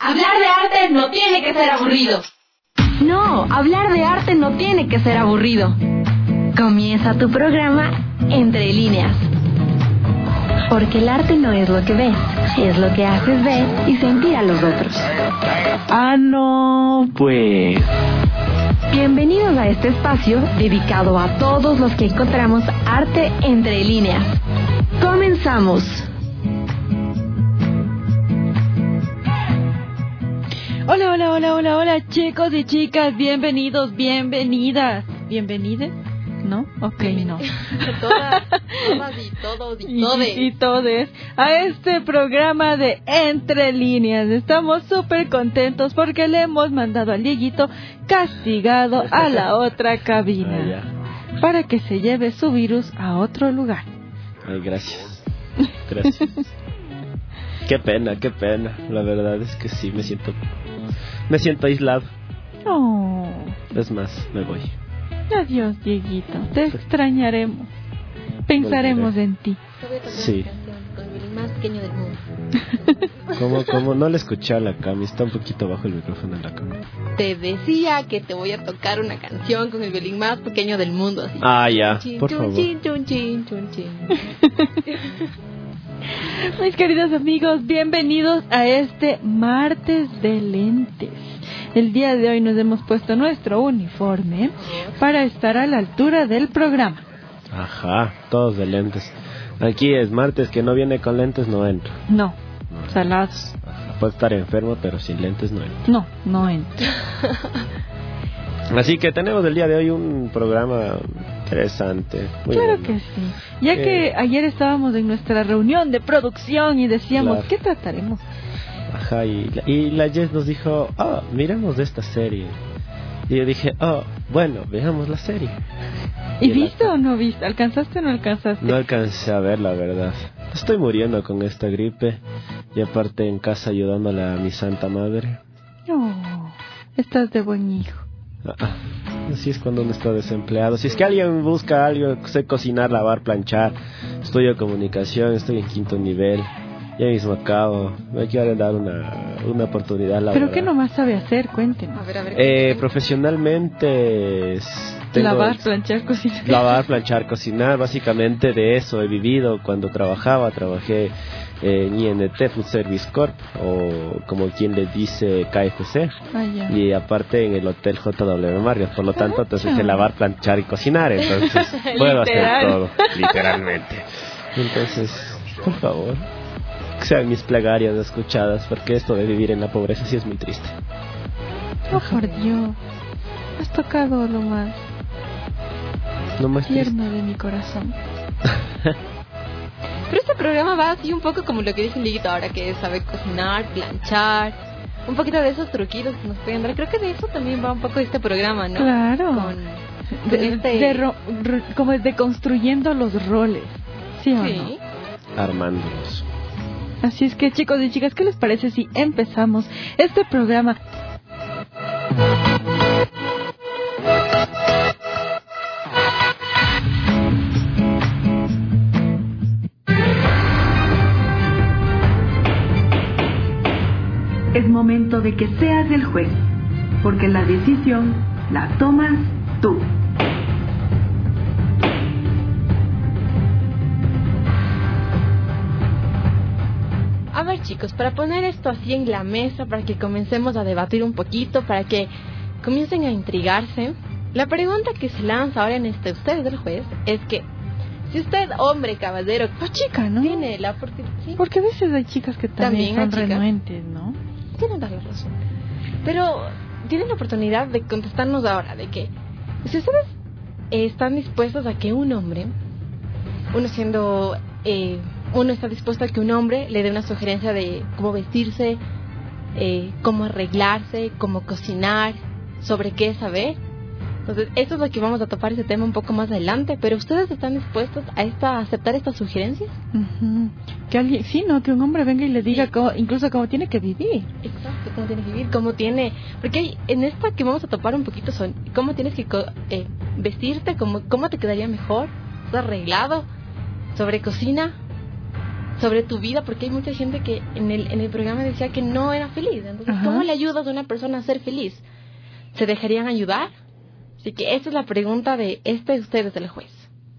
Hablar de arte no tiene que ser aburrido. No, hablar de arte no tiene que ser aburrido. Comienza tu programa Entre Líneas. Porque el arte no es lo que ves, es lo que haces ver y sentir a los otros. Ah, no, pues. Bienvenidos a este espacio dedicado a todos los que encontramos arte entre líneas. ¡Comenzamos! Hola, chicos y chicas, bienvenidos, bienvenidas. ¿Bienvenides? ¿No? Ok, no. Todas y todos y todes. Y todes a este programa de Entre Líneas. Estamos súper contentos porque le hemos mandado al Dieguito castigado a la otra cabina para que se lleve su virus a otro lugar. Ay, gracias. Qué pena. La verdad es que sí, me siento aislado. Oh. Es más, me voy. Adiós, Dieguito. Te extrañaremos. Pensaremos en ti. Sí. Con el más pequeño del mundo. ¿Cómo? No le escuché a la Cami. Está un poquito bajo el micrófono en la Cami. Te decía que te voy a tocar una canción con el violín más pequeño del mundo. Así. Ah, ya. Chin, Por chun, favor. Chin, chun, chin, chun, chin. Mis queridos amigos, bienvenidos a este martes de lentes. El día de hoy nos hemos puesto nuestro uniforme para estar a la altura del programa. Ajá, todos de lentes. Aquí es martes, que no viene con lentes no entro. No, salados. Puedo estar enfermo, pero sin lentes no entro. No entro. Así que tenemos el día de hoy un programa interesante. Claro bueno. Que sí. Ya que ayer estábamos en nuestra reunión de producción y decíamos, claro, ¿qué trataremos? Ajá, y la Jess nos dijo, miremos esta serie. Y yo dije, bueno, veamos la serie. ¿Y viste o no viste? ¿Alcanzaste o no alcanzaste? No alcancé a ver, la verdad. Estoy muriendo con esta gripe. Y aparte en casa ayudándole a mi santa madre. Estás de buen hijo. Así es cuando uno está desempleado. Si es que alguien busca algo, sé cocinar, lavar, planchar. Estudio comunicación, estoy en 5º nivel. Ya mismo acabo. Me quiero dar una oportunidad laboral. ¿Pero qué nomás sabe hacer? Cuéntenos. A ver. Profesionalmente lavar, planchar, cocinar. Lavar, planchar, cocinar. Básicamente de eso he vivido. Cuando trabajé en INT Food Service Corp, o como quien le dice KFC. Y aparte en el Hotel JW Marriott. Por lo tanto, entonces sé lavar, planchar y cocinar. Entonces puedo hacer todo, literalmente. Entonces, por favor, que sean mis plegarias escuchadas, porque esto de vivir en la pobreza sí es muy triste. Por Dios, has tocado lo más tierno de mi corazón. Pero este programa va así un poco como lo que dice el Liguito ahora, que sabe cocinar, planchar, un poquito de esos truquitos que nos pueden dar. Creo que de eso también va un poco este programa, ¿no? Claro. Como de construyendo los roles, ¿sí o no? Armándolos. Así es que, chicos y chicas, ¿qué les parece si empezamos este programa? Es momento de que seas el juez, porque la decisión la tomas tú. A ver, chicos, para poner esto así en la mesa, para que comencemos a debatir un poquito, para que comiencen a intrigarse, la pregunta que se lanza ahora en usted del juez es que si usted, hombre, caballero, o chica, ¿no? Tiene la oportunidad, ¿sí? Porque a veces hay chicas que también son renuentes, ¿no? Tienen toda la razón. Pero tienen la oportunidad de contestarnos ahora, de que si ustedes están dispuestos a que un hombre, uno está dispuesto a que un hombre le dé una sugerencia de cómo vestirse, cómo arreglarse, cómo cocinar, sobre qué saber. Entonces, esto es lo que vamos a topar ese tema un poco más adelante. Pero ¿ustedes están dispuestos a aceptar estas sugerencias? Que alguien, sí, ¿no? Que un hombre venga y le diga incluso cómo tiene que vivir. Exacto, cómo tiene que vivir, porque en esta que vamos a topar un poquito son cómo tienes que vestirte, cómo te quedaría mejor, ¿estás arreglado? Sobre cocina, sobre tu vida, porque hay mucha gente que en el programa decía que no era feliz. Entonces, ¿cómo le ayudas a una persona a ser feliz? ¿Se dejarían ayudar? Así que esta es la pregunta de ustedes del juez.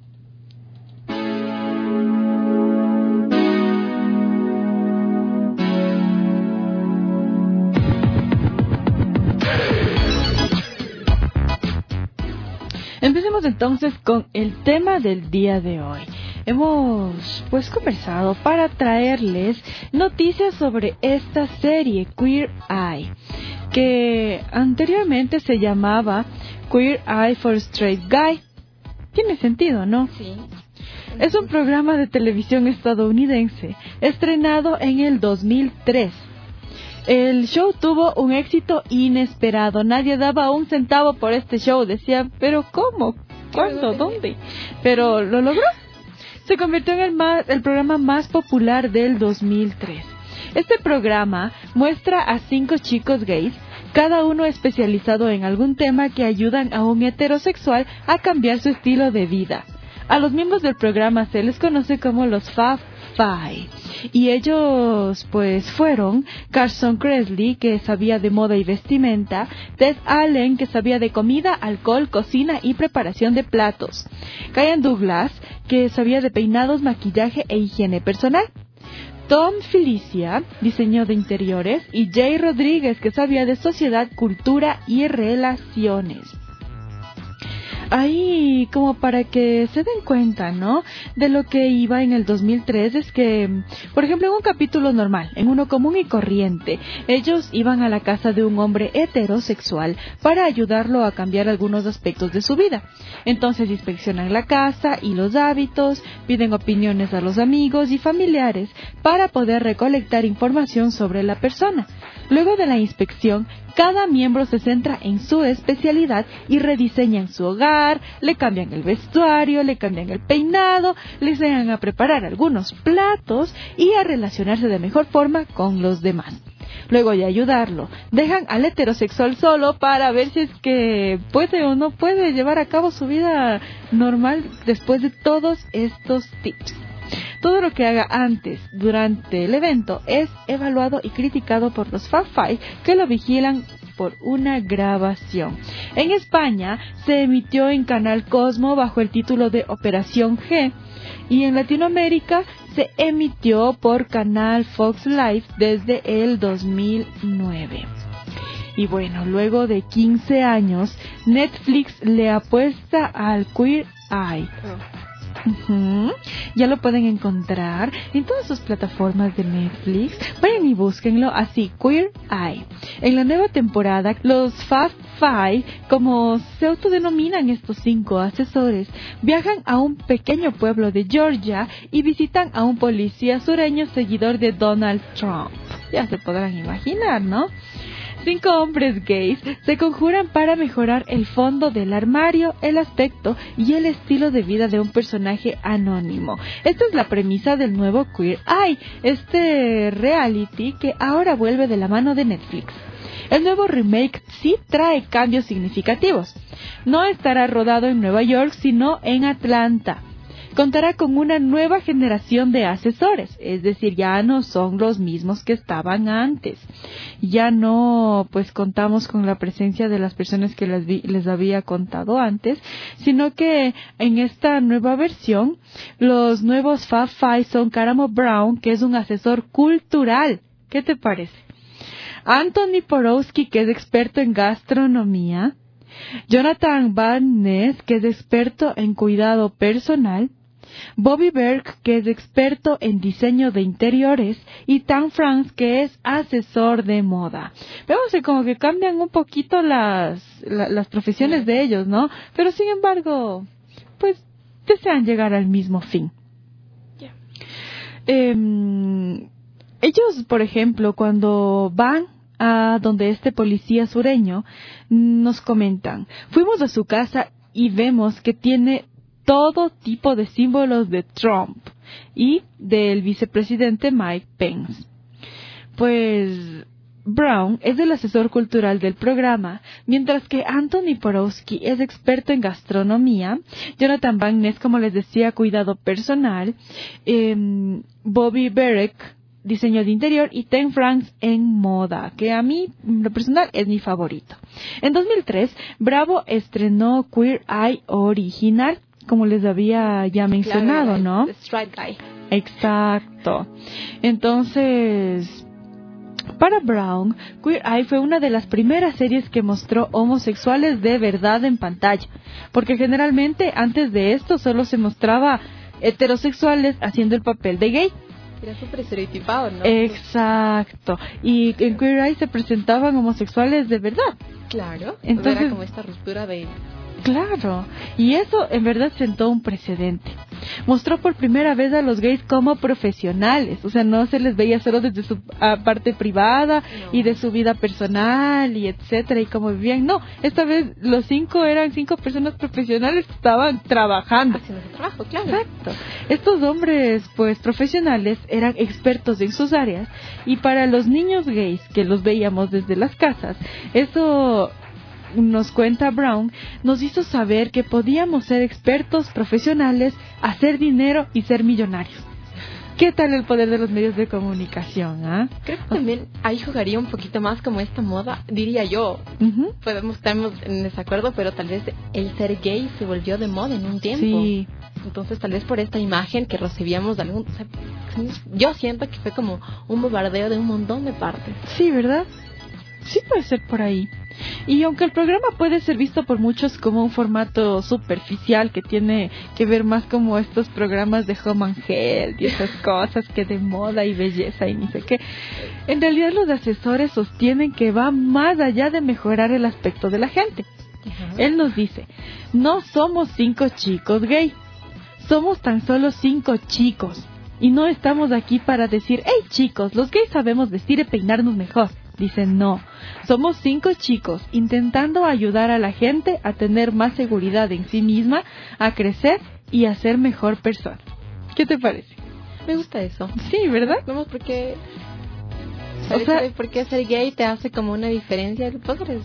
Empecemos entonces con el tema del día de hoy. Hemos conversado para traerles noticias sobre esta serie Queer Eye, que anteriormente se llamaba Queer Eye for Straight Guy. Tiene sentido, ¿no? Sí. Es un programa de televisión estadounidense estrenado en el 2003. El show tuvo un éxito inesperado. Nadie daba un centavo por este show. Decían, ¿pero cómo? ¿Cuándo? ¿Dónde? Pero lo logró. Se convirtió en el programa más popular del 2003. Este programa muestra a 5 chicos gays, cada uno especializado en algún tema que ayudan a un heterosexual a cambiar su estilo de vida. A los miembros del programa se les conoce como los Fab Five. Y ellos fueron Carson Kressley, que sabía de moda y vestimenta; Ted Allen, que sabía de comida, alcohol, cocina y preparación de platos; Kyan Douglas, que sabía de peinados, maquillaje e higiene personal; Tom Felicia, diseño de interiores; y Jay Rodríguez, que sabía de sociedad, cultura y relaciones. Ahí, como para que se den cuenta, ¿no?, de lo que iba en el 2003, es que, por ejemplo, en un capítulo normal, en uno común y corriente, ellos iban a la casa de un hombre heterosexual para ayudarlo a cambiar algunos aspectos de su vida. Entonces inspeccionan la casa y los hábitos, piden opiniones a los amigos y familiares para poder recolectar información sobre la persona. Luego de la inspección, cada miembro se centra en su especialidad y rediseñan su hogar, le cambian el vestuario, le cambian el peinado, le enseñan a preparar algunos platos y a relacionarse de mejor forma con los demás. Luego de ayudarlo, dejan al heterosexual solo para ver si es que puede o no puede llevar a cabo su vida normal después de todos estos tips. Todo lo que haga antes, durante el evento, es evaluado y criticado por los Fab Five, que lo vigilan por una grabación. En España se emitió en Canal Cosmo bajo el título de Operación G, y en Latinoamérica se emitió por Canal Fox Live desde el 2009. Y bueno, luego de 15 años, Netflix le apuesta al Queer Eye. Ya lo pueden encontrar en todas sus plataformas de Netflix. Vayan y búsquenlo así, Queer Eye. En la nueva temporada, los Fab Five, como se autodenominan estos 5 asesores, viajan a un pequeño pueblo de Georgia y visitan a un policía sureño seguidor de Donald Trump. Ya se podrán imaginar, ¿no? 5 hombres gays se conjuran para mejorar el fondo del armario, el aspecto y el estilo de vida de un personaje anónimo. Esta es la premisa del nuevo Queer Eye, este reality que ahora vuelve de la mano de Netflix. El nuevo remake sí trae cambios significativos. No estará rodado en Nueva York, sino en Atlanta. Contará con una nueva generación de asesores, es decir, ya no son los mismos que estaban antes. Ya no, contamos con la presencia de las personas que les había contado antes, sino que en esta nueva versión, los nuevos Fab Five son Karamo Brown, que es un asesor cultural. ¿Qué te parece? Anthony Porowski, que es experto en gastronomía. Jonathan Van Ness, que es experto en cuidado personal. Bobby Berg, que es experto en diseño de interiores, y Tan Franz, que es asesor de moda. Vemos que como que cambian un poquito las profesiones de ellos, ¿no? Pero sin embargo, desean llegar al mismo fin. Ellos, por ejemplo, cuando van a donde este policía sureño, nos comentan: fuimos a su casa y vemos que tiene todo tipo de símbolos de Trump y del vicepresidente Mike Pence. Brown es el asesor cultural del programa, mientras que Anthony Porowski es experto en gastronomía, Jonathan Van Ness, como les decía, cuidado personal, Bobby Berek, diseño de interior, y Ten Franks en moda, que a mí, en lo personal, es mi favorito. En 2003, Bravo estrenó Queer Eye original, como les había ya mencionado, claro, ¿no? The Straight Guy. Exacto. Entonces, para Brown, Queer Eye fue una de las primeras series que mostró homosexuales de verdad en pantalla, porque generalmente antes de esto solo se mostraba heterosexuales haciendo el papel de gay. Era súper estereotipado, ¿no? Exacto. Y en Queer Eye se presentaban homosexuales de verdad. Claro. Entonces era como esta ruptura de... Claro. Y eso en verdad sentó un precedente. Mostró por primera vez a los gays como profesionales. O sea, no se les veía solo desde su parte privada y de su vida personal y etcétera y cómo vivían. No, esta vez los 5 eran 5 personas profesionales que estaban trabajando. Haciendo su trabajo, claro. Exacto. Estos hombres, pues, profesionales eran expertos en sus áreas. Y para los niños gays que los veíamos desde las casas, eso... nos cuenta Brown, nos hizo saber que podíamos ser expertos profesionales, hacer dinero y ser millonarios. ¿Qué tal el poder de los medios de comunicación? Creo que también ahí jugaría un poquito más como esta moda, diría yo. Podemos estar en desacuerdo, pero tal vez el ser gay se volvió de moda en un tiempo. Sí. Entonces tal vez por esta imagen que recibíamos de algún... O sea, yo siento que fue como un bombardeo de un montón de partes. Sí, ¿verdad? Sí puede ser por ahí. Y aunque el programa puede ser visto por muchos como un formato superficial que tiene que ver más como estos programas de Home and Health y esas cosas que de moda y belleza y ni sé qué, en realidad los asesores sostienen que va más allá de mejorar el aspecto de la gente. Él nos dice, no somos 5 chicos gay, somos tan solo 5 chicos. Y no estamos aquí para decir, hey chicos, los gays sabemos vestir y peinarnos mejor. Dicen, no, somos 5 chicos intentando ayudar a la gente a tener más seguridad en sí misma, a crecer y a ser mejor persona. ¿Qué te parece? Me gusta eso. Sí, ¿verdad? Vamos, porque... ¿Sabes por qué ser gay te hace como una diferencia? Pues eres...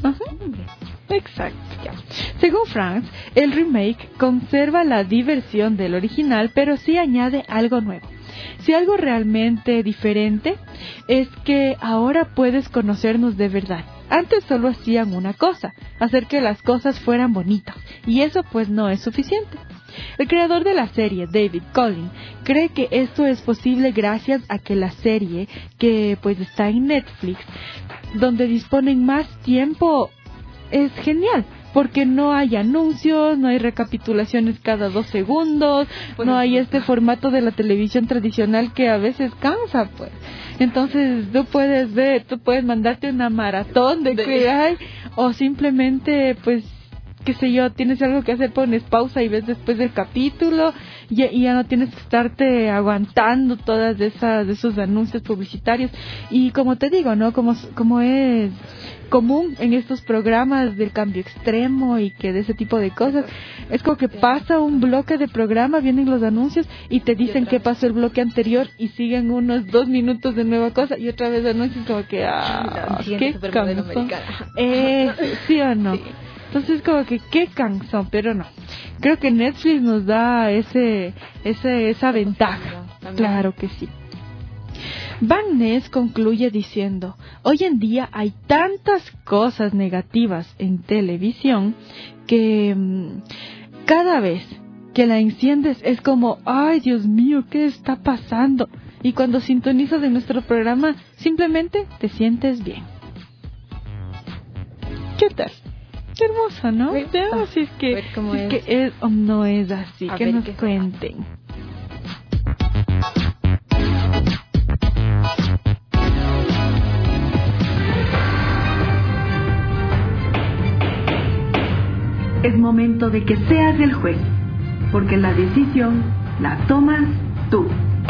Exacto. Según Franks, el remake conserva la diversión del original, pero sí añade algo nuevo. Si algo realmente diferente es que ahora puedes conocernos de verdad. Antes solo hacían una cosa, hacer que las cosas fueran bonitas, y eso pues no es suficiente. El creador de la serie, David Collin, cree que esto es posible gracias a que la serie, que pues está en Netflix, donde disponen más tiempo, es genial. Porque no hay anuncios, no hay recapitulaciones cada 2 segundos, no hay este formato de la televisión tradicional que a veces cansa, pues. Entonces tú puedes mandarte una maratón de que hay, o simplemente, pues, qué sé yo, tienes algo que hacer, pones pausa y ves después del capítulo, y ya no tienes que estarte aguantando todas esos anuncios publicitarios. Y como te digo, ¿no? Como es común en estos programas del cambio extremo y que de ese tipo de cosas, es como que pasa un bloque de programa, vienen los anuncios y te dicen qué pasó el bloque anterior y siguen unos 2 minutos de nueva cosa y otra vez anuncios, como que qué cansón. ¿Sí o no? Sí. Entonces como que qué cansón, pero no. Creo que Netflix nos da esa ventaja. Claro que sí. Van Ness concluye diciendo, hoy en día hay tantas cosas negativas en televisión que cada vez que la enciendes es como, ay Dios mío, ¿qué está pasando? Y cuando sintonizas en nuestro programa, simplemente te sientes bien. ¿Qué tal? Qué hermoso, ¿no? Veamos si es que es o no es así, que nos cuenten. Es momento de que seas el juez, porque la decisión la tomas tú.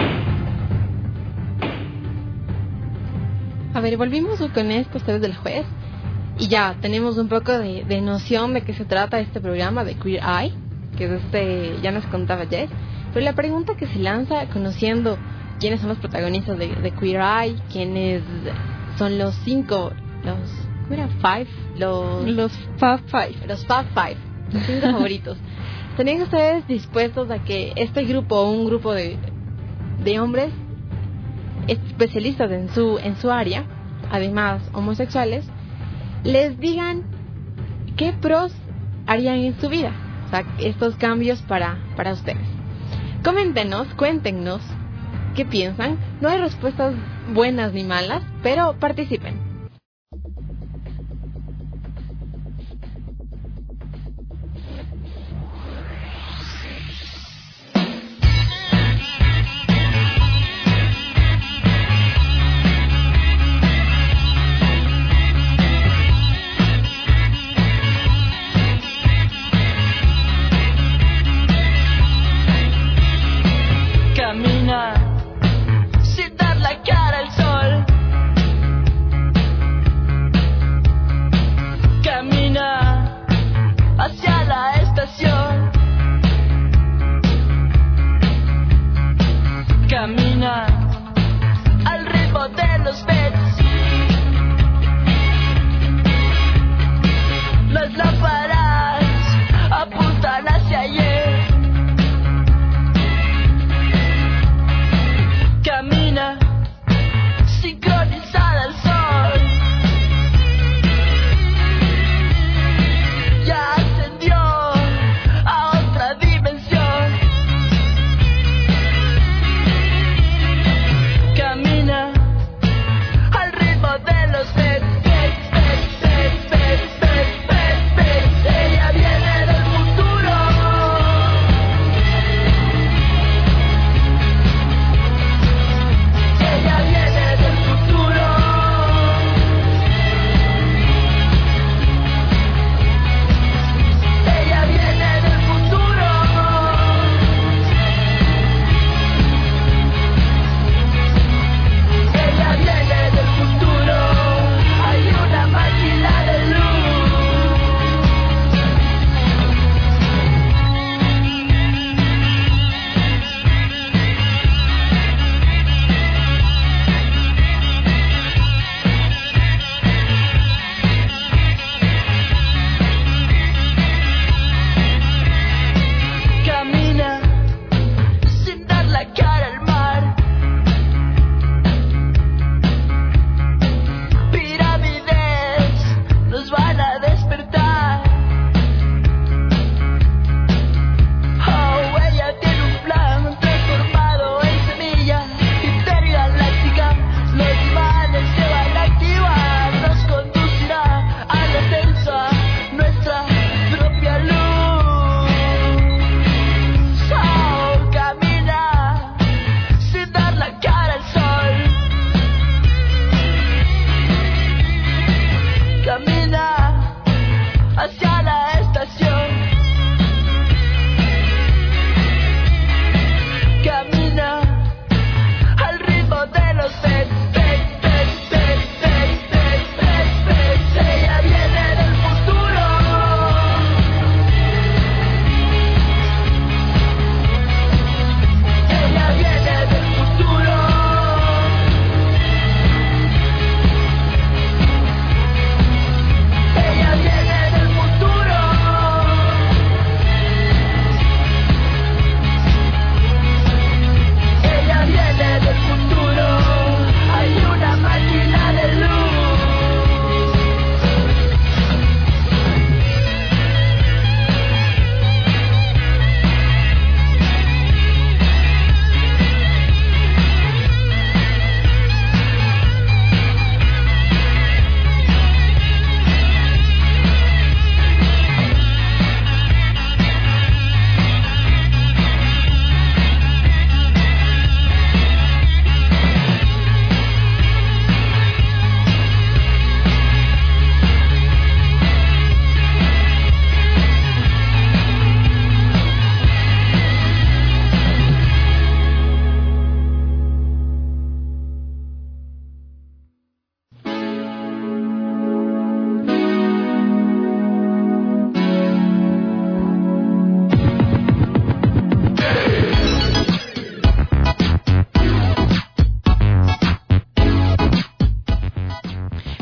A ver, volvimos con esto, ustedes del juez, y ya tenemos un poco de noción de qué se trata este programa de Queer Eye, que es ya nos contaba Jess, pero la pregunta que se lanza, conociendo quiénes son los protagonistas de Queer Eye, quiénes son los 5, ¿cómo era? Los Fab Five. Los Fab Five, los 5 favoritos. ¿Estarían ustedes dispuestos a que este grupo o un grupo de hombres especialistas en su área, además homosexuales, les digan qué pros harían en su vida? O sea, estos cambios para ustedes. Coméntenos, cuéntenos qué piensan. No hay respuestas buenas ni malas, pero participen. Sin dar la cara al sol,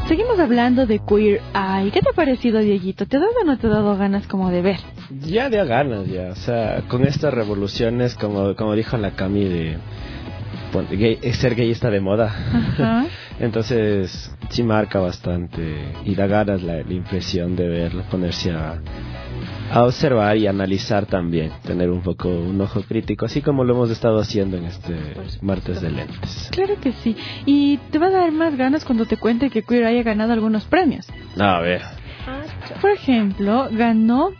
seguimos hablando de Queer Eye. ¿Qué te ha parecido, Dieguito? ¿Te ha dado o no te ha dado ganas como de ver? Ya dio ganas, ya. O sea, con estas revoluciones, como dijo la Cami, de ser gay está de moda. Ajá. Entonces, sí marca bastante. Y da ganas la impresión de verlo, ponerse a observar y analizar también, tener un ojo crítico, así como lo hemos estado haciendo en este martes de lentes. Claro que sí, y te va a dar más ganas cuando te cuente que Queer haya ganado algunos premios. A ver. Por ejemplo, ganó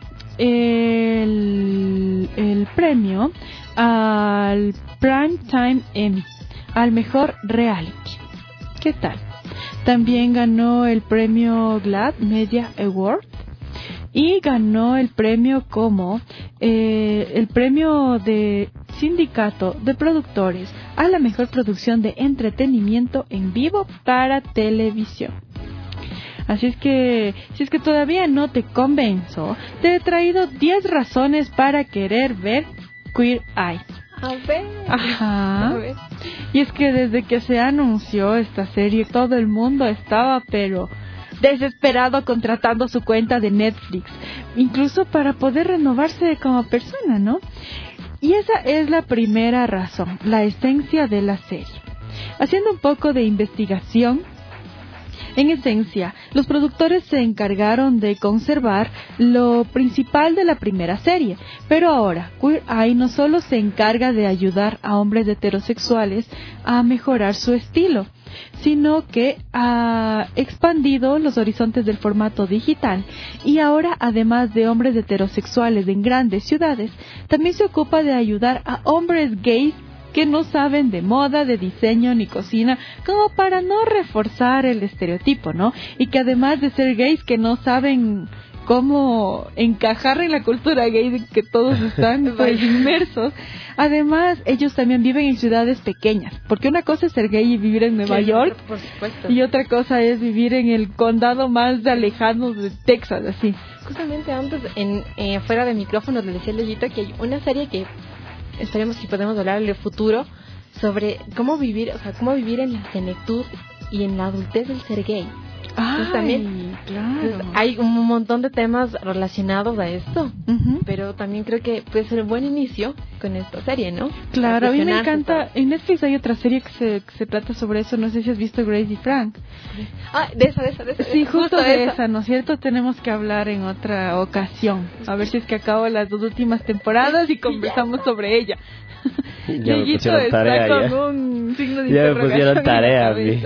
el premio al Primetime Emmy, al mejor reality. ¿Qué tal? También ganó el premio GLAAD Media Award y ganó el premio como el premio de sindicato de productores a la mejor producción de entretenimiento en vivo para televisión. Así es que, si es que todavía no te convenzo, te he traído 10 razones para querer ver Queer Eye. A ver. Ajá. A ver. Y es que desde que se anunció esta serie, todo el mundo estaba, pero desesperado, contratando su cuenta de Netflix, incluso para poder renovarse como persona, ¿no? Y esa es la primera razón, la esencia de la serie. Haciendo un poco de investigación, en esencia, los productores se encargaron de conservar lo principal de la primera serie, pero ahora Queer Eye no solo se encarga de ayudar a hombres heterosexuales a mejorar su estilo, sino que ha expandido los horizontes del formato digital y ahora, además de hombres heterosexuales en grandes ciudades, también se ocupa de ayudar a hombres gays que no saben de moda, de diseño ni cocina, como para no reforzar el estereotipo, ¿no? Y que además de ser gays, que no saben cómo encajar en la cultura gay de que todos están pues, inmersos. Además, ellos también viven en ciudades pequeñas, porque una cosa es ser gay y vivir en Nueva York, por supuesto, y otra cosa es vivir en el condado más alejado de Texas, así. Justamente antes, fuera de micrófono, le decía a Leyita que hay una serie que esperemos que podemos hablar en el futuro sobre cómo vivir en la senectud y en la adultez del ser gay. Entonces, también claro, hay un montón de temas relacionados a esto, pero también creo que puede ser un buen inicio con esta serie, ¿no? Claro, a mí me encanta. En Netflix hay otra serie que se trata sobre eso, no sé si has visto Grace y Frank. De esa. Sí, justo de esa, ¿no es cierto? Tenemos que hablar en otra ocasión, a ver si es que acabo las 2 últimas temporadas y conversamos sobre ella. Ya me pusieron tarea, con un signo de ya interrogación. Me pusieron tarea a mí.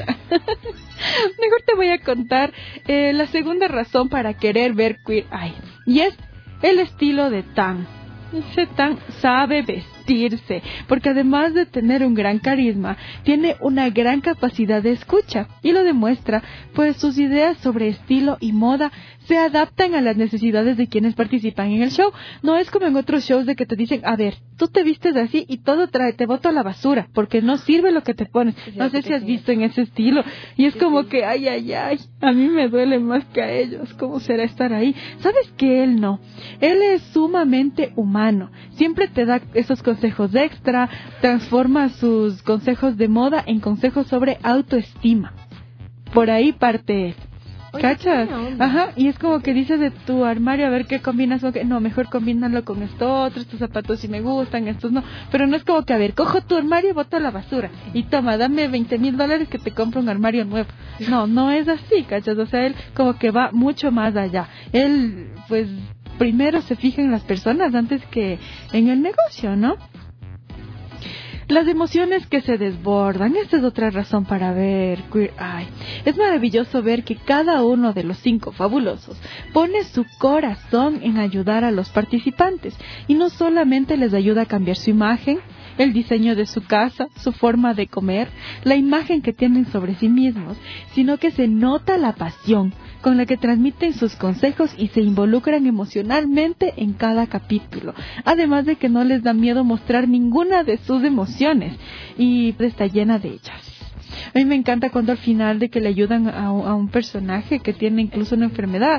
Mejor te voy a contar la segunda razón para querer ver Queer Eye, y es el estilo de Tan. Ese Tan sabe vestirse, porque además de tener un gran carisma, tiene una gran capacidad de escucha, y lo demuestra, pues sus ideas sobre estilo y moda se adaptan a las necesidades de quienes participan en el show. No es como en otros shows de que te dicen, a ver, tú te vistes así y todo te boto a la basura, porque no sirve lo que te pones. No sé si has visto en ese estilo. Y es como que, ay, a mí me duele más que a ellos. ¿Cómo será estar ahí? ¿Sabes que él no? Él es sumamente humano. Siempre te da esos consejos extra, transforma sus consejos de moda en consejos sobre autoestima. Por ahí parte él. ¿Cachas? Ajá, y es como que dices de tu armario a ver qué combinas, no, mejor combínalo con esto otro, estos zapatos sí me gustan, estos no, pero no es como que, a ver, cojo tu armario y boto a la basura, y toma, dame $20,000 que te compro un armario nuevo. No es así, ¿cachas? O sea, él como que va mucho más allá. Él, pues, primero se fija en las personas antes que en el negocio, ¿no? Las emociones que se desbordan, esta es otra razón para ver Queer Eye. Es maravilloso ver que cada uno de los 5 fabulosos pone su corazón en ayudar a los participantes, y no solamente les ayuda a cambiar su imagen, el diseño de su casa, su forma de comer, la imagen que tienen sobre sí mismos, sino que se nota la pasión con la que transmiten sus consejos y se involucran emocionalmente en cada capítulo. Además de que no les da miedo mostrar ninguna de sus emociones y está llena de ellas. A mí me encanta cuando al final de que le ayudan a un personaje que tiene incluso una enfermedad,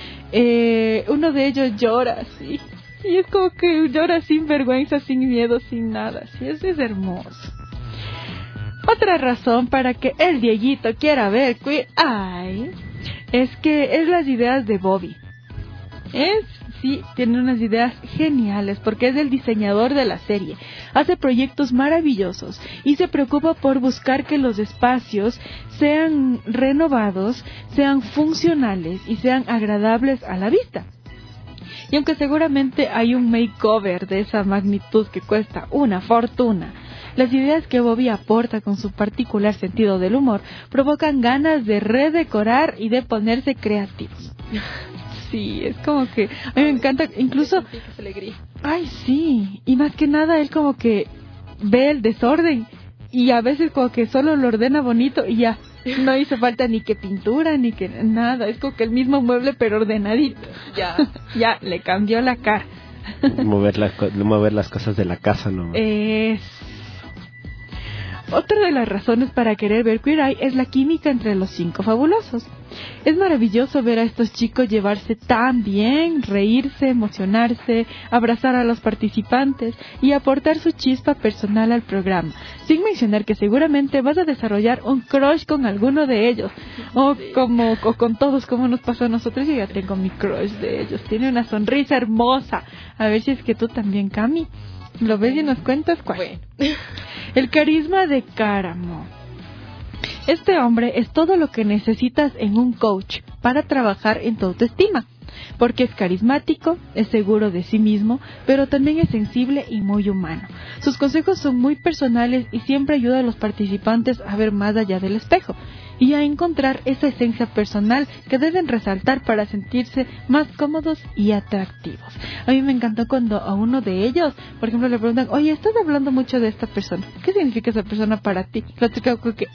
uno de ellos llora así. Y es como que llora sin vergüenza, sin miedo, sin nada. Sí, eso es hermoso. Otra razón para que el Dieguito quiera ver Queer Eye es que es las ideas de Bobby. Sí, tiene unas ideas geniales porque es el diseñador de la serie. Hace proyectos maravillosos y se preocupa por buscar que los espacios sean renovados, sean funcionales y sean agradables a la vista. Y aunque seguramente hay un makeover de esa magnitud que cuesta una fortuna, las ideas que Bobby aporta con su particular sentido del humor provocan ganas de redecorar y de ponerse creativos. Sí, es como que a mí me encanta, incluso... Ay, sí, y más que nada él como que ve el desorden y a veces como que solo lo ordena bonito y ya, no hizo falta ni que pintura ni que nada, es como que el mismo mueble pero ordenadito. Ya, le cambió la cara. Mover las cosas de la casa, ¿no? Otra de las razones para querer ver Queer Eye es la química entre los 5 fabulosos. Es maravilloso ver a estos chicos llevarse tan bien, reírse, emocionarse, abrazar a los participantes y aportar su chispa personal al programa, sin mencionar que seguramente vas a desarrollar un crush con alguno de ellos, o con todos, como nos pasó a nosotros. Yo ya tengo mi crush de ellos, tiene una sonrisa hermosa. A ver si es que tú también, Cami. ¿Lo ves y nos cuentas cuál? Bueno. El carisma de Cáramo. Este hombre es todo lo que necesitas en un coach para trabajar en tu autoestima, porque es carismático, es seguro de sí mismo, pero también es sensible y muy humano. Sus consejos son muy personales y siempre ayuda a los participantes a ver más allá del espejo y a encontrar esa esencia personal que deben resaltar para sentirse más cómodos y atractivos. A mí me encantó cuando a uno de ellos, por ejemplo, le preguntan, oye, estás hablando mucho de esta persona, ¿qué significa esa persona para ti? La chica creo que...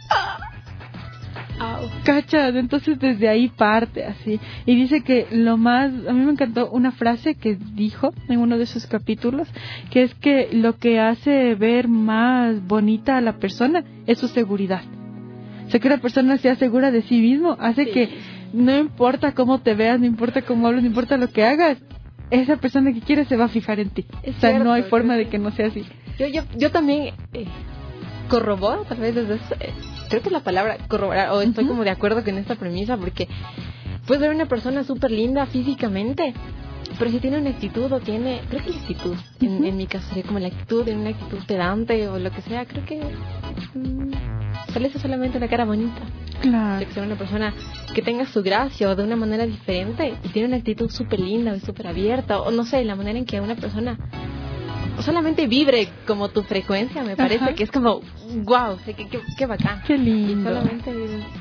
¿Cachas? Entonces desde ahí parte así. Y dice que a mí me encantó una frase que dijo en uno de sus capítulos, que es que lo que hace ver más bonita a la persona es su seguridad. O sea, que la persona sea segura de sí mismo hace que no importa cómo te veas, no importa cómo hablas, no importa lo que hagas, esa persona que quieres se va a fijar en ti. O sea, no hay forma de que no sea así. Yo también corroboro, tal vez desde eso, creo que es la palabra corroborar, o estoy como de acuerdo con esta premisa, porque puedes ver una persona súper linda físicamente, pero si tiene una actitud o tiene, creo que la actitud, en mi caso sería como la actitud, en una actitud pedante o lo que sea, creo que tal vez es solamente una cara bonita. Claro. Que sea una persona que tenga su gracia o de una manera diferente y tiene una actitud súper linda o súper abierta, o no sé, la manera en que una persona solamente vibre como tu frecuencia, me parece que es como wow, qué bacán. Qué lindo. Y solamente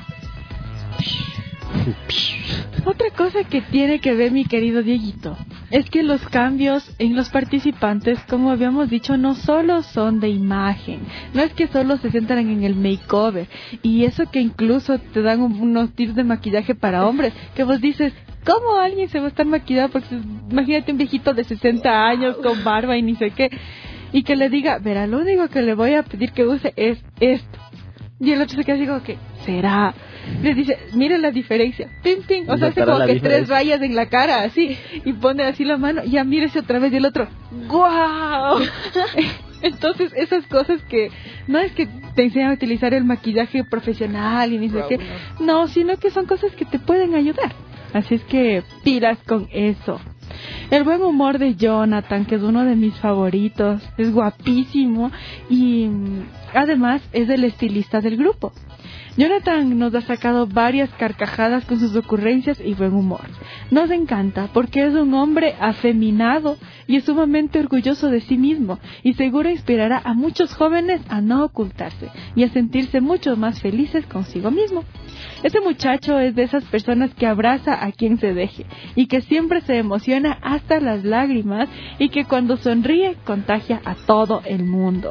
otra cosa que tiene que ver mi querido Dieguito es que los cambios en los participantes, como habíamos dicho, no solo son de imagen, no es que solo se centran en el makeover, y eso que incluso te dan unos tips de maquillaje para hombres, que vos dices, ¿cómo alguien se va a estar maquillado? Porque imagínate un viejito de 60 años con barba y ni sé qué, y que le diga, verá, lo único que le voy a pedir que use es esto. Y el otro se queda así como que, ¿será? Le dice, mira la diferencia, ping, ping, o sea, hace como que 3 rayas en la cara, así, y pone así la mano, ya mírese otra vez, y el otro, ¡guau! Entonces, esas cosas que, no es que te enseñan a utilizar el maquillaje profesional y ni sé qué, no, sino que son cosas que te pueden ayudar, así es que pilas con eso. El buen humor de Jonathan, que es uno de mis favoritos, es guapísimo y además es el estilista del grupo. Jonathan nos ha sacado varias carcajadas con sus ocurrencias y buen humor. Nos encanta porque es un hombre afeminado y es sumamente orgulloso de sí mismo y seguro inspirará a muchos jóvenes a no ocultarse y a sentirse mucho más felices consigo mismo. Este muchacho es de esas personas que abraza a quien se deje y que siempre se emociona hasta las lágrimas y que cuando sonríe contagia a todo el mundo.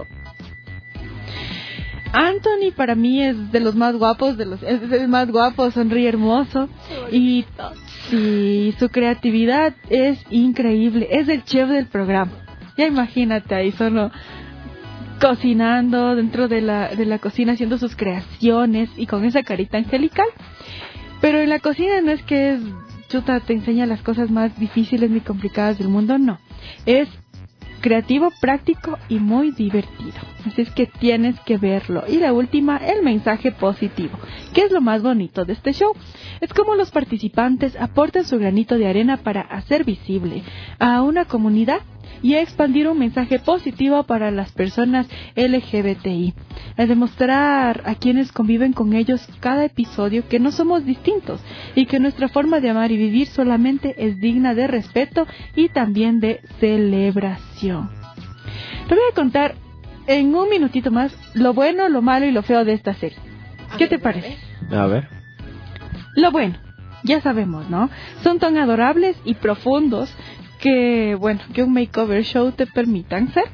Anthony para mí es de los más guapos, es el más guapo, sonríe hermoso y sí, su creatividad es increíble, es el chef del programa. Ya imagínate ahí solo cocinando dentro de la cocina, haciendo sus creaciones y con esa carita angelical. Pero en la cocina no es que te enseña las cosas más difíciles ni complicadas del mundo, no. Es creativo, práctico y muy divertido. Así es que tienes que verlo. Y la última, el mensaje positivo. ¿Qué es lo más bonito de este show? Es como los participantes aportan su granito de arena para hacer visible a una comunidad y a expandir un mensaje positivo para las personas LGBTI, a demostrar a quienes conviven con ellos cada episodio que no somos distintos y que nuestra forma de amar y vivir solamente es digna de respeto y también de celebración. Te voy a contar en un minutito más lo bueno, lo malo y lo feo de esta serie. ¿Qué te parece? A ver. Lo bueno, ya sabemos, ¿no? Son tan adorables y profundos que un makeover show te permitan ser.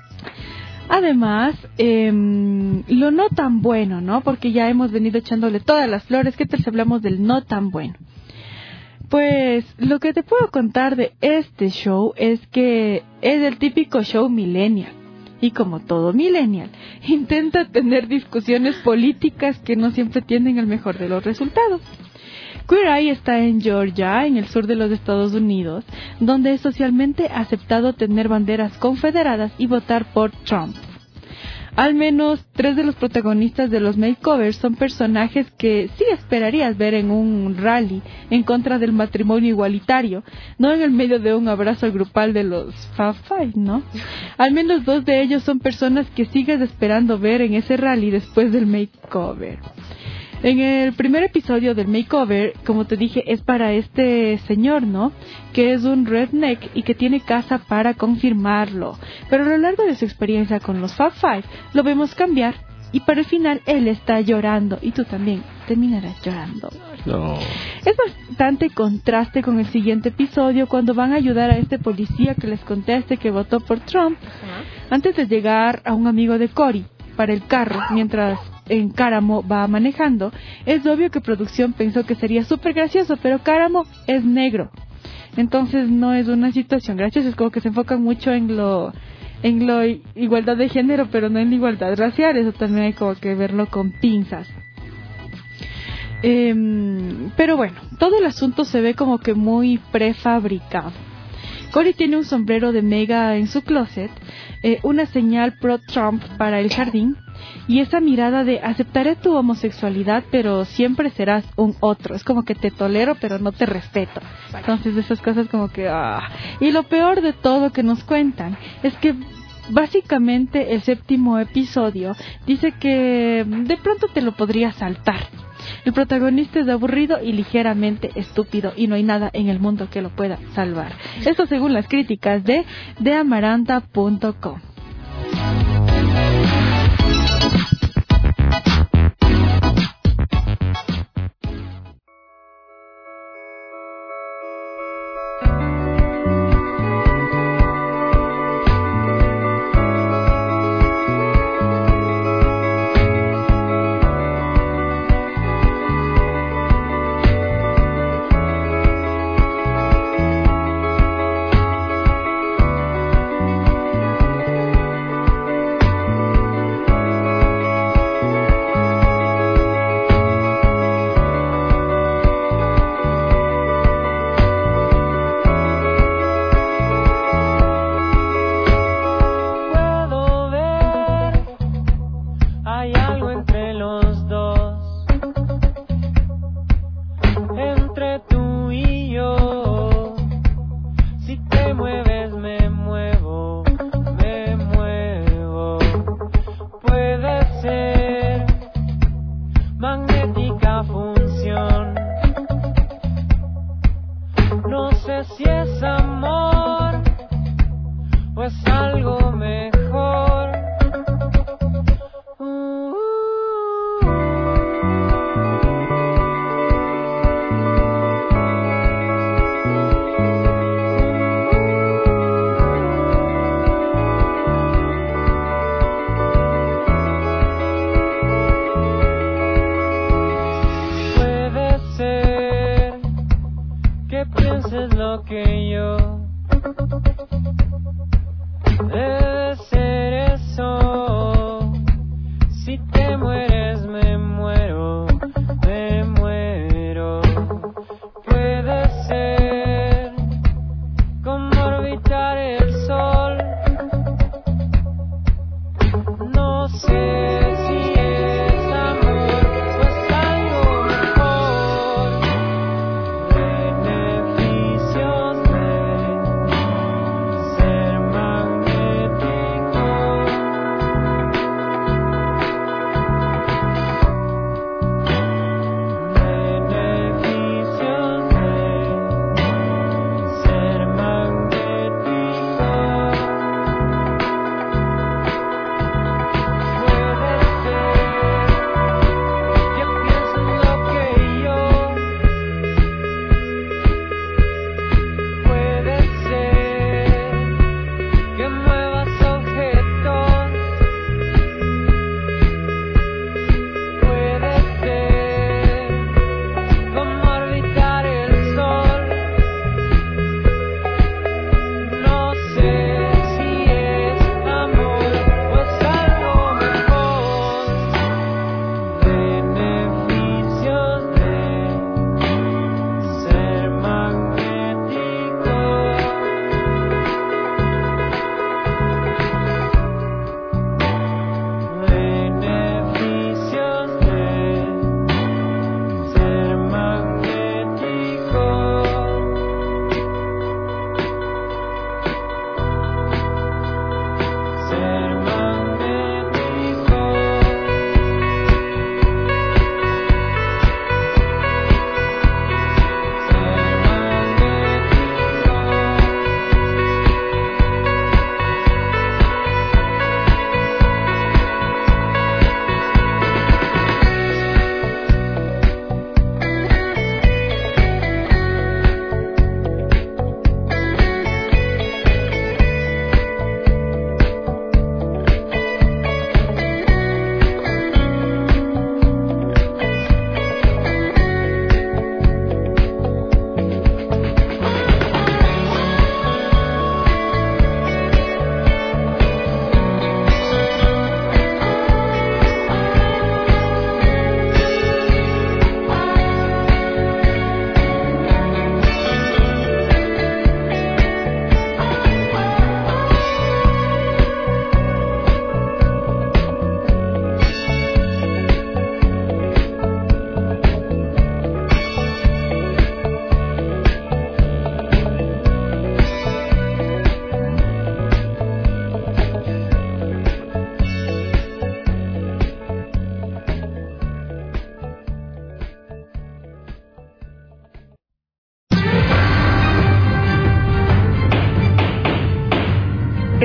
Además, lo no tan bueno, ¿no? Porque ya hemos venido echándole todas las flores. ¿Qué tal si hablamos del no tan bueno? Pues lo que te puedo contar de este show es que es el típico show millennial. Y como todo millennial, intenta tener discusiones políticas que no siempre tienen el mejor de los resultados. Queer Eye está en Georgia, en el sur de los Estados Unidos, donde es socialmente aceptado tener banderas confederadas y votar por Trump. Al menos 3 de los protagonistas de los makeovers son personajes que sí esperarías ver en un rally en contra del matrimonio igualitario, no en el medio de un abrazo grupal de los Fab Five, ¿no? Al menos 2 de ellos son personas que sigues esperando ver en ese rally después del makeover. En el primer episodio del makeover, como te dije, es para este señor, ¿no? Que es un redneck y que tiene casa para confirmarlo. Pero a lo largo de su experiencia con los Fab Five, lo vemos cambiar y para el final él está llorando y tú también terminarás llorando. No. Es bastante contraste con el siguiente episodio cuando van a ayudar a este policía que les conté que votó por Trump antes de llegar a un amigo de Cory para el carro mientras en Cáramo va manejando. Es obvio que producción pensó que sería súper gracioso, pero Cáramo es negro, entonces no es una situación graciosa. Es como que se enfocan mucho en lo igualdad de género, pero no en la igualdad racial. Eso también hay como que verlo con pinzas. Pero bueno, todo el asunto se ve como que muy prefabricado. Cory tiene un sombrero de mega en su closet, una señal pro-Trump para el jardín y esa mirada de aceptaré tu homosexualidad, pero siempre serás un otro. Es como que te tolero, pero no te respeto. Entonces esas cosas como que... Y lo peor de todo que nos cuentan es que básicamente el 7º episodio dice que de pronto te lo podrías saltar. El protagonista es aburrido y ligeramente estúpido y no hay nada en el mundo que lo pueda salvar. Esto según las críticas de amaranta.com. Puede ser como orbitar el sol.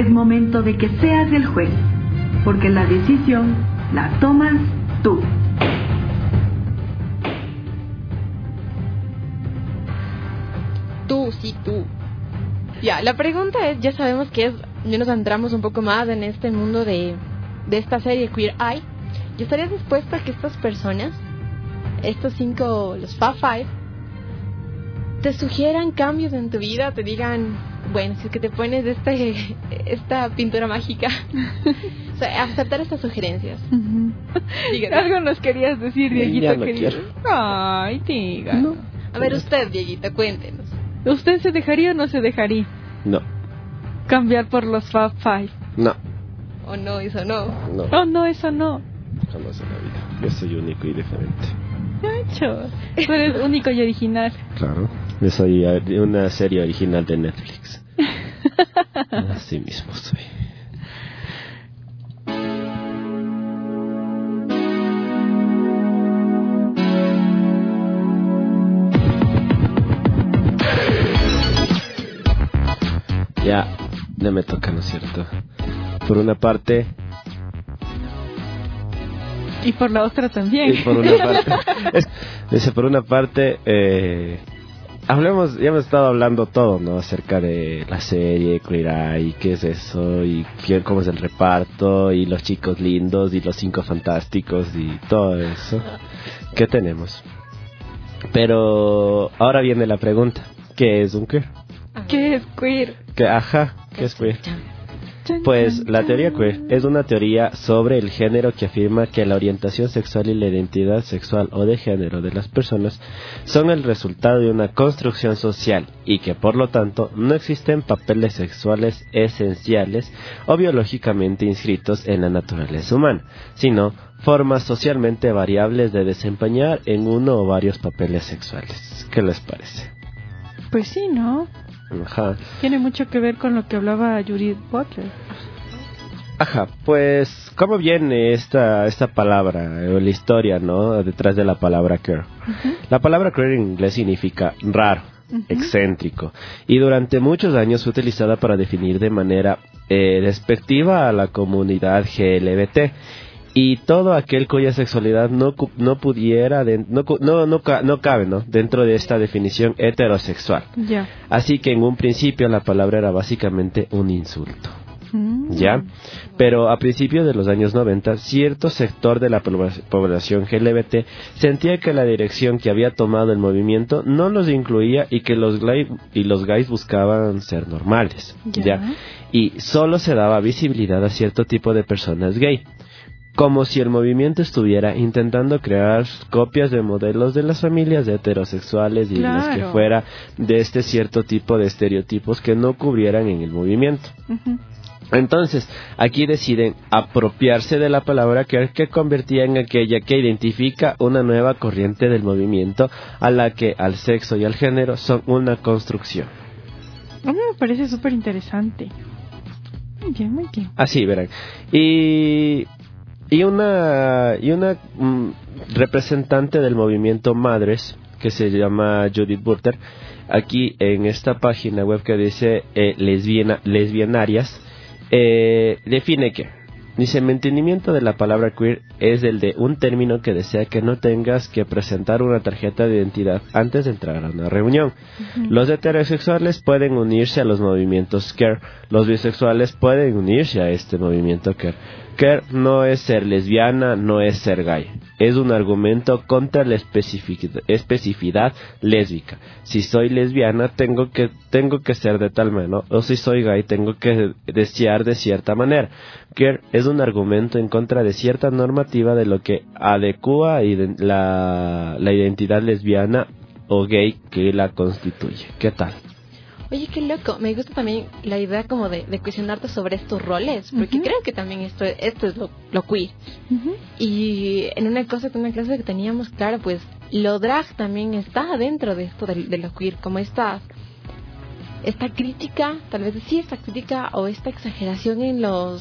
Es momento de que seas el juez, porque la decisión la tomas tú. Tú. Ya, la pregunta es, ya sabemos que ya nos entramos un poco más en este mundo de esta serie Queer Eye. ¿Y estarías dispuesta a que estas personas, estos 5, los Fab Five, te sugieran cambios en tu vida, te digan, bueno, si es que te pones esta pintura mágica, o sea, aceptar estas sugerencias? Algo nos querías decir, Dieguito. Ya no quiero. Ay, diga. No. A ver, usted, Dieguito, cuéntenos. ¿Usted se dejaría o no se dejaría? No. ¿Cambiar por los Fab Five? No. ¿O no, eso no? No. Oh, no, eso no. Jamás en la vida. Yo soy único y diferente. Nacho, tú eres único y original. Claro. Yo soy una serie original de Netflix. Así mismo soy. Ya me toca, ¿no es cierto? Por una parte... Y por la otra también. Y por una parte... por una parte... ya hemos estado hablando todo, ¿no? Acerca de la serie, Queer Eye, qué es eso, y cómo es el reparto, y los chicos lindos, y los 5 fantásticos, y todo eso. ¿Qué tenemos? Pero ahora viene la pregunta. ¿Qué es un queer? ¿Qué es queer? ¿Qué es queer? Pues la teoría queer es una teoría sobre el género que afirma que la orientación sexual y la identidad sexual o de género de las personas son el resultado de una construcción social y que por lo tanto no existen papeles sexuales esenciales o biológicamente inscritos en la naturaleza humana, sino formas socialmente variables de desempeñar en uno o varios papeles sexuales. ¿Qué les parece? Pues sí, ¿no? Ajá. Tiene mucho que ver con lo que hablaba Judith Butler. Ajá, pues, ¿cómo viene esta palabra o la historia, no? Detrás de la palabra queer. Uh-huh. La palabra queer en inglés significa raro, excéntrico, y durante muchos años fue utilizada para definir de manera despectiva a la comunidad LGBT. Y todo aquel cuya sexualidad no cabe, ¿no? Dentro de esta definición heterosexual. Yeah. Así que en un principio la palabra era básicamente un insulto. ¿Ya? Pero a principios de los años 90, cierto sector de la población LGBT sentía que la dirección que había tomado el movimiento no los incluía y que los gays buscaban ser normales. ¿Ya? Y solo se daba visibilidad a cierto tipo de personas gay. Como si el movimiento estuviera intentando crear copias de modelos de las familias heterosexuales y las que fuera de este cierto tipo de estereotipos que no cubrieran en el movimiento. Uh-huh. Entonces, aquí deciden apropiarse de la palabra que convertía en aquella que identifica una nueva corriente del movimiento a la que al sexo y al género son una construcción. A mí me parece súper interesante. Muy bien, muy bien. Así, verán. Y una representante del movimiento Madres, que se llama Judith Butler, aquí en esta página web que dice lesbianarias, define que dice: el entendimiento de la palabra queer es el de un término que desea que no tengas que presentar una tarjeta de identidad antes de entrar a una reunión. Uh-huh. Los heterosexuales pueden unirse a los movimientos queer, los bisexuales pueden unirse a este movimiento queer. Queer no es ser lesbiana, no es ser gay. Es un argumento contra la especificidad lésbica. Si soy lesbiana, tengo que ser de tal manera, o si soy gay, tengo que desear de cierta manera. Queer es un argumento en contra de cierta normativa de lo que adecua la identidad lesbiana o gay que la constituye. ¿Qué tal? Oye, qué loco. Me gusta también la idea como de cuestionarte sobre estos roles, porque creo que también esto es lo queer. Uh-huh. Y en una clase que teníamos, claro, pues lo drag también está dentro de esto de lo queer, como esta crítica, tal vez sí, esta crítica o esta exageración en la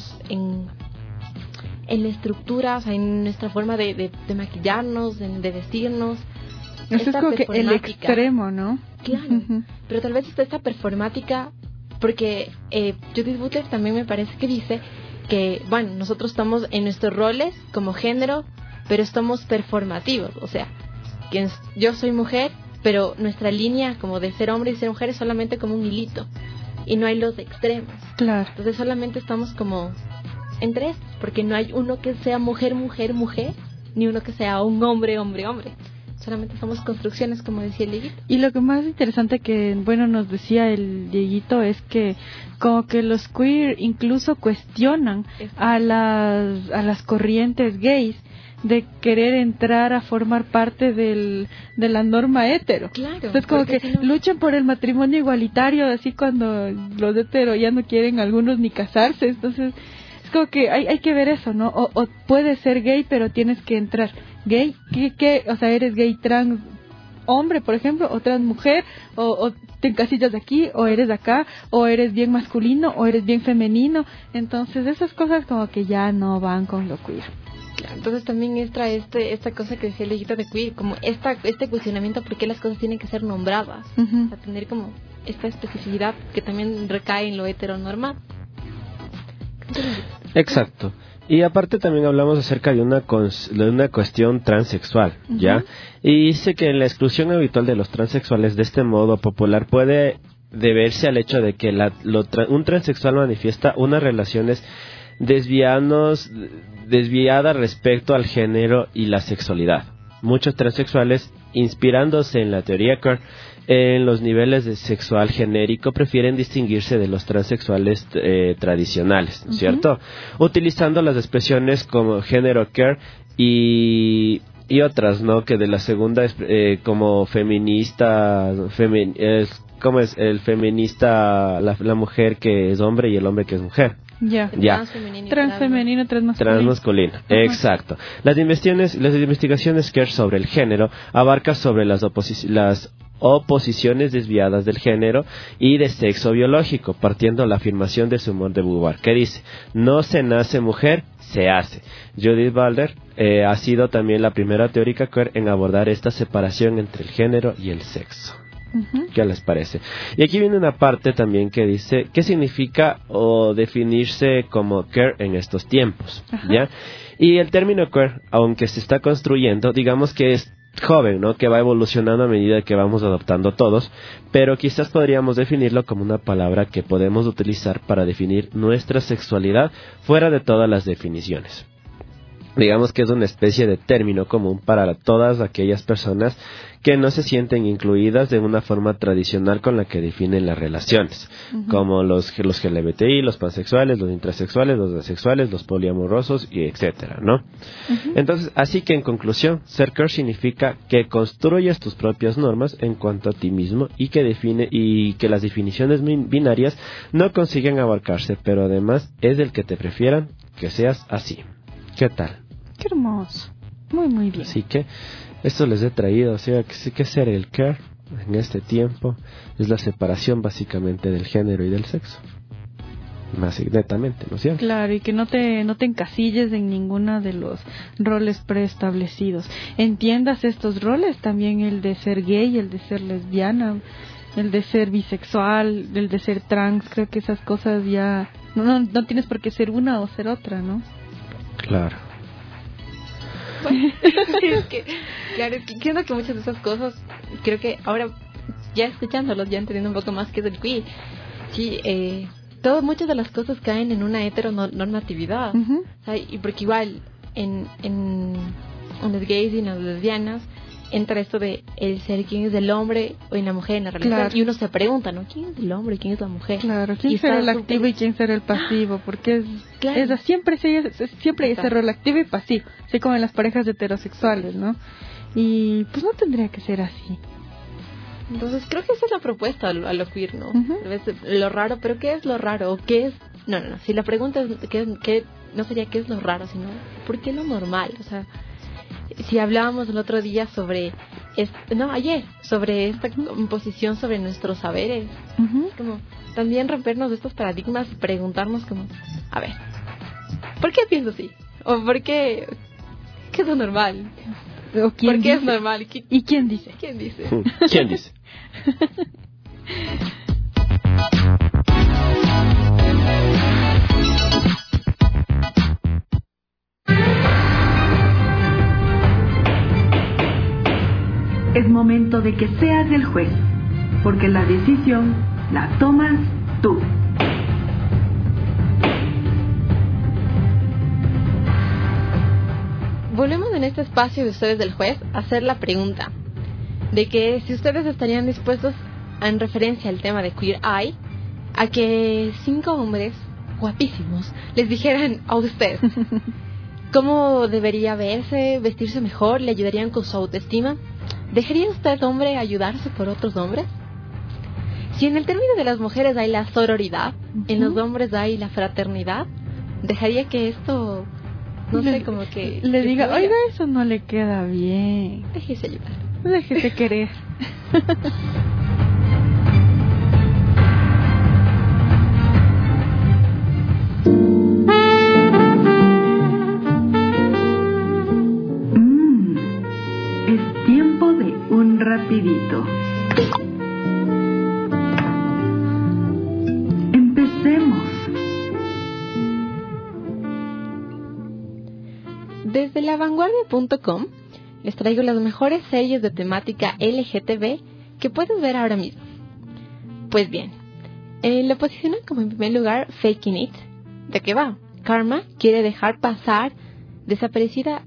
estructura, o sea, en nuestra forma de maquillarnos, de vestirnos. Eso es como que el extremo, ¿no? Claro, pero tal vez esta performática porque Judith Butler también me parece que dice que, bueno, nosotros estamos en nuestros roles como género, pero estamos performativos, o sea, que yo soy mujer, pero nuestra línea como de ser hombre y ser mujer es solamente como un hilito, y no hay los extremos. Claro. Entonces solamente estamos como en tres, porque no hay uno que sea mujer, mujer, mujer, ni uno que sea un hombre, hombre, hombre. Solamente somos construcciones, como decía el Dieguito. Y lo que más interesante que, bueno, nos decía el Dieguito es que como que los queer incluso cuestionan a las corrientes gays de querer entrar a formar parte de la norma hetero. Claro. Entonces como que si no, luchan por el matrimonio igualitario, así cuando los hetero ya no quieren algunos ni casarse. Entonces es como que hay que ver eso, ¿no? O puedes ser gay, pero tienes que entrar. ¿Gay? ¿Qué? O sea, ¿eres gay trans hombre, por ejemplo, o trans mujer? ¿O te encasillas de aquí, o eres de acá? ¿O eres bien masculino, o eres bien femenino? Entonces esas cosas como que ya no van con lo queer. Claro, entonces también entra esta cosa que decía el Dieguito de queer, como este cuestionamiento por qué las cosas tienen que ser nombradas, a tener como esta especificidad que también recae en lo heteronormal. Exacto. Y aparte también hablamos acerca de una cuestión transexual, ¿ya? Y dice que la exclusión habitual de los transexuales de este modo popular puede deberse al hecho de que un transexual manifiesta unas relaciones desviadas respecto al género y la sexualidad. Muchos transexuales, inspirándose en la teoría queer, en los niveles de sexual genérico, prefieren distinguirse de los transexuales tradicionales, ¿no es cierto? Utilizando las expresiones como género queer y otras, ¿no? Que de la segunda, como feminista, ¿cómo es? El feminista, la mujer que es hombre y el hombre que es mujer. Ya. Transfemenino, transmasculino. Exacto. Las investigaciones queer sobre el género abarcan sobre las oposiciones desviadas del género y de sexo biológico, partiendo de la afirmación de Simone de Beauvoir, que dice: no se nace mujer, se hace. Judith Butler ha sido también la primera teórica queer en abordar esta separación entre el género y el sexo. ¿Qué les parece? Y aquí viene una parte también que dice qué significa o definirse como queer en estos tiempos, ¿ya? Y el término queer, aunque se está construyendo, digamos que es joven, ¿no? Que va evolucionando a medida que vamos adoptando todos, pero quizás podríamos definirlo como una palabra que podemos utilizar para definir nuestra sexualidad fuera de todas las definiciones. Digamos que es una especie de término común para todas aquellas personas que no se sienten incluidas de una forma tradicional con la que definen las relaciones, como los LGBTI, los pansexuales, los intrasexuales, los asexuales, los poliamorosos, y etcétera, ¿no? Entonces, así que en conclusión, ser queer significa que construyes tus propias normas en cuanto a ti mismo y que las definiciones binarias no consiguen abarcarse, pero además es el que te prefieran que seas así. ¿Qué tal? Qué hermoso. Muy, muy bien. Así que esto les he traído, o sea, que ser el queer en este tiempo es la separación básicamente del género y del sexo. Más netamente, ¿no es cierto? Claro, y que no te encasilles en ninguno de los roles preestablecidos. Entiendas estos roles, también el de ser gay, el de ser lesbiana, el de ser bisexual, el de ser trans. Creo que esas cosas ya no tienes por qué ser una o ser otra, ¿no? Claro. Bueno, es que entiendo que muchas de esas cosas, creo que ahora ya escuchándolos, ya entendiendo un poco más qué es el queer, sí, muchas de las cosas caen en una heteronormatividad, o sea, y porque igual en los gays y en las lesbianas entra esto de el ser quién es el hombre o en la mujer en la relación, claro. Y uno se pregunta, ¿no? ¿Quién es el hombre y quién es la mujer? Claro, ¿quién será el activo y quién será el pasivo? Porque siempre hay ese rol activo y pasivo, así como en las parejas heterosexuales, ¿no? Y pues no tendría que ser así. Entonces creo que esa es la propuesta a lo queer, ¿no? Lo raro, pero ¿qué es lo raro? ¿O qué es? No, si la pregunta es ¿qué? No sería ¿qué es lo raro? Sino ¿por qué lo normal? O sea, si hablábamos el otro día ayer, sobre esta imposición sobre nuestros saberes, como también rompernos de estos paradigmas y preguntarnos como, a ver, ¿por qué pienso así? ¿O por qué es lo normal? ¿O quién ¿por qué dice? Es normal? ¿Y quién dice? ¿Quién dice? momento de que seas el juez, porque la decisión la tomas tú. Volvemos en este espacio de ustedes del juez a hacer la pregunta de que si ustedes estarían dispuestos, en referencia al tema de Queer Eye, a que 5 hombres guapísimos les dijeran a usted cómo debería verse, vestirse mejor, le ayudarían con su autoestima. ¿Dejaría usted, hombre, ayudarse por otros hombres? Si en el término de las mujeres hay la sororidad, en los hombres hay la fraternidad, ¿dejaría que esto, no sé, como que le diga, oiga, eso no le queda bien? Déjese ayudar. Déjese querer. Es tiempo de un rapidito. Empecemos. Desde lavanguardia.com les traigo las mejores series de temática LGTB que puedes ver ahora mismo. Pues bien, lo posicionan como en primer lugar Faking It. ¿De qué va? Karma quiere dejar pasar desapercibida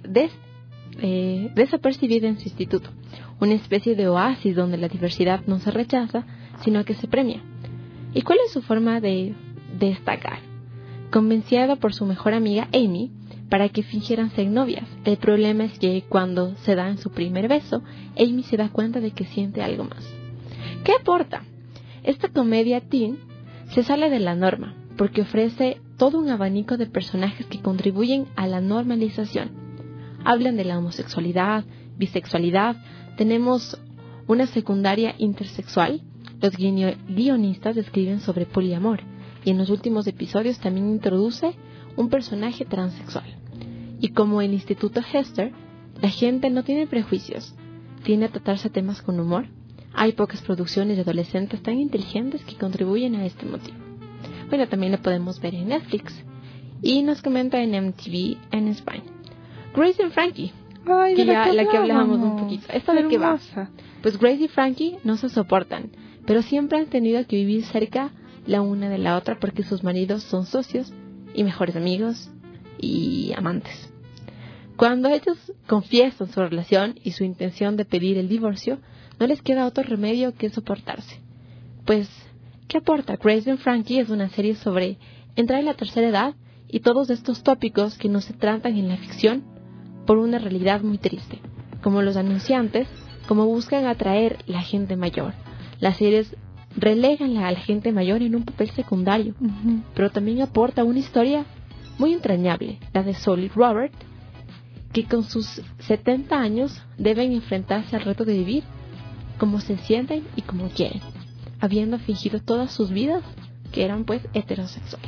en su instituto, una especie de oasis donde la diversidad no se rechaza, sino que se premia. ¿Y cuál es su forma de destacar? Convencida por su mejor amiga Amy para que fingieran ser novias. El problema es que cuando se dan su primer beso, Amy se da cuenta de que siente algo más. ¿Qué aporta? Esta comedia teen se sale de la norma porque ofrece todo un abanico de personajes que contribuyen a la normalización. Hablan de la homosexualidad, bisexualidad, tenemos una secundaria intersexual, los guionistas escriben sobre poliamor y en los últimos episodios también introduce un personaje transexual. Y como el Instituto Hester, la gente no tiene prejuicios, tiende a tratarse temas con humor. Hay pocas producciones de adolescentes tan inteligentes que contribuyen a este motivo. Bueno, también lo podemos ver en Netflix. Y nos comenta en MTV en España. Grace y Frankie, la que hablábamos un poquito. ¿Esta de qué va? Pues Grace y Frankie no se soportan, pero siempre han tenido que vivir cerca la una de la otra porque sus maridos son socios y mejores amigos y amantes. Cuando ellos confiesan su relación y su intención de pedir el divorcio, no les queda otro remedio que soportarse. Pues, ¿qué aporta? Grace and Frankie es una serie sobre entrar en la tercera edad y todos estos tópicos que no se tratan en la ficción por una realidad muy triste, como los anunciantes, como buscan atraer la gente mayor. Las series relegan a la gente mayor en un papel secundario, pero también aporta una historia muy entrañable, la de Sol y Robert, que con sus 70 años deben enfrentarse al reto de vivir como se sienten y como quieren, habiendo fingido todas sus vidas que eran pues heterosexuales.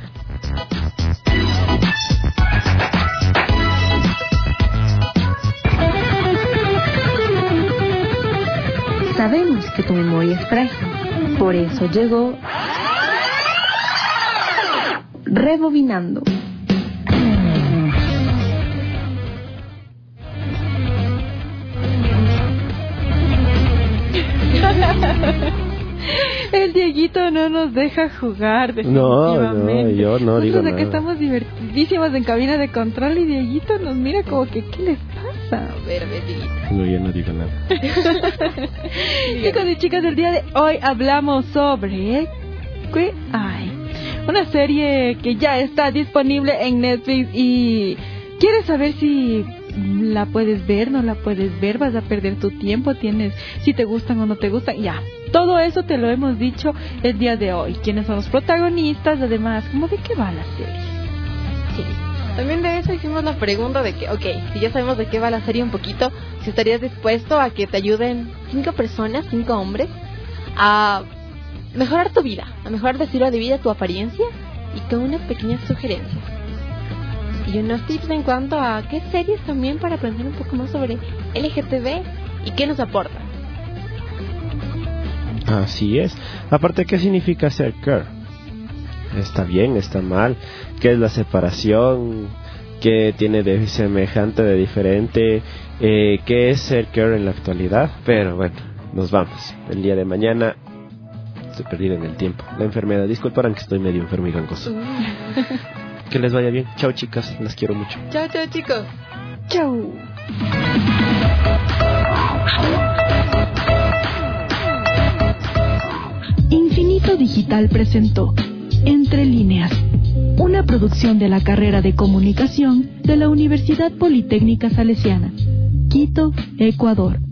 Sabemos que tu memoria es frágil, por eso llegó Rebobinando. El Dieguito no nos deja jugar, definitivamente. Yo no digo nada. Que estamos divertidísimos en cabina de control y Dieguito nos mira como que, ¿qué les pasa? A ver, Dieguito. No, yo no digo nada. Chicos y chicas, el día de hoy hablamos sobre Queer Eye, una serie que ya está disponible en Netflix y ¿quieres saber si la puedes ver, no la puedes ver, vas a perder tu tiempo, si te gustan o no te gustan? Ya, todo eso te lo hemos dicho el día de hoy. ¿Quiénes son los protagonistas? Además, ¿cómo de qué va la serie? Sí. También de eso hicimos la pregunta de que, si ya sabemos de qué va la serie un poquito, si estarías dispuesto a que te ayuden 5 personas, 5 hombres, a mejorar tu vida, a mejorar tu estilo de vida, tu apariencia, y con unas pequeñas sugerencias. Y unos tips en cuanto a qué series también para aprender un poco más sobre LGTB y qué nos aportan. Así es. Aparte, ¿qué significa ser queer? ¿Está bien? ¿Está mal? ¿Qué es la separación? qué tiene de semejante, de diferente, qué es ser queer en la actualidad. Pero bueno, nos vamos. El día de mañana estoy perdido en el tiempo. La enfermedad, disculparán que estoy medio enfermo y gangoso. Que les vaya bien. Chao, chicas, las quiero mucho. Chao, chao, chicos. Chau. Infinito Digital presentó Entre Líneas, una producción de la carrera de Comunicación de la Universidad Politécnica Salesiana, Quito, Ecuador.